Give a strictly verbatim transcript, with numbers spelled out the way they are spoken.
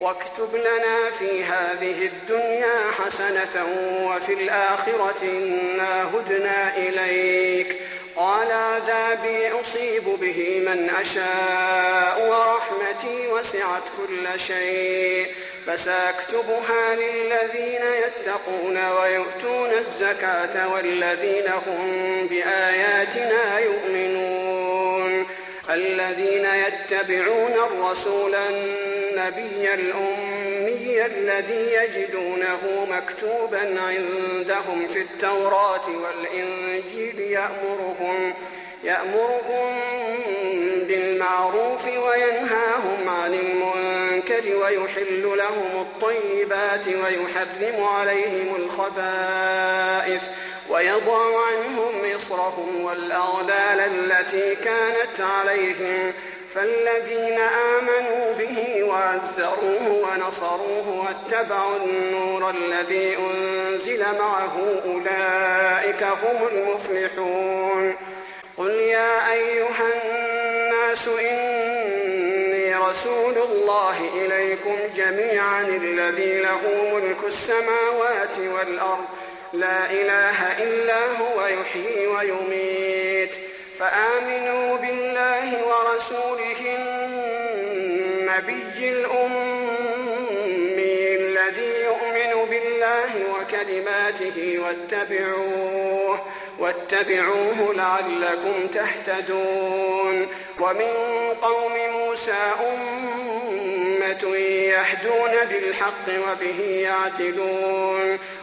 واكتب لنا في هذه الدنيا حسنة وفي الآخرة إنا هدنا إليك. قال عذابي أصيب به من أشاء ورحمتي وسعت كل شيء فسأكتبها للذين يتقون ويؤتون الزكاة والذين هم بآياتنا يؤمنون. الذين يتبعون الرسول النبي الأمي الذي يجدونه مكتوبا عندهم في التوراة والإنجيل يأمرهم, يأمرهم بالمعروف وينهاهم عن المنكر ويحل لهم الطيبات ويحرم عليهم الخبائث ويضع عنهم إصرهم والأغلال التي كانت عليهم. فالذين آمنوا به وعزروه ونصروه واتبعوا النور الذي أنزل معه أولئك هم المفلحون. قل يا أيها الناس إني رسول الله إليكم جميعا الذي له ملك السماوات والأرض لا إله إلا هو يحيي ويميت. فآمنوا بالله ورسوله النبي الأمي الذي يؤمن بالله وكلماته واتبعوه, واتبعوه لعلكم تهتدون. ومن قوم موسى أمة يهدون بالحق وبه يعدلون.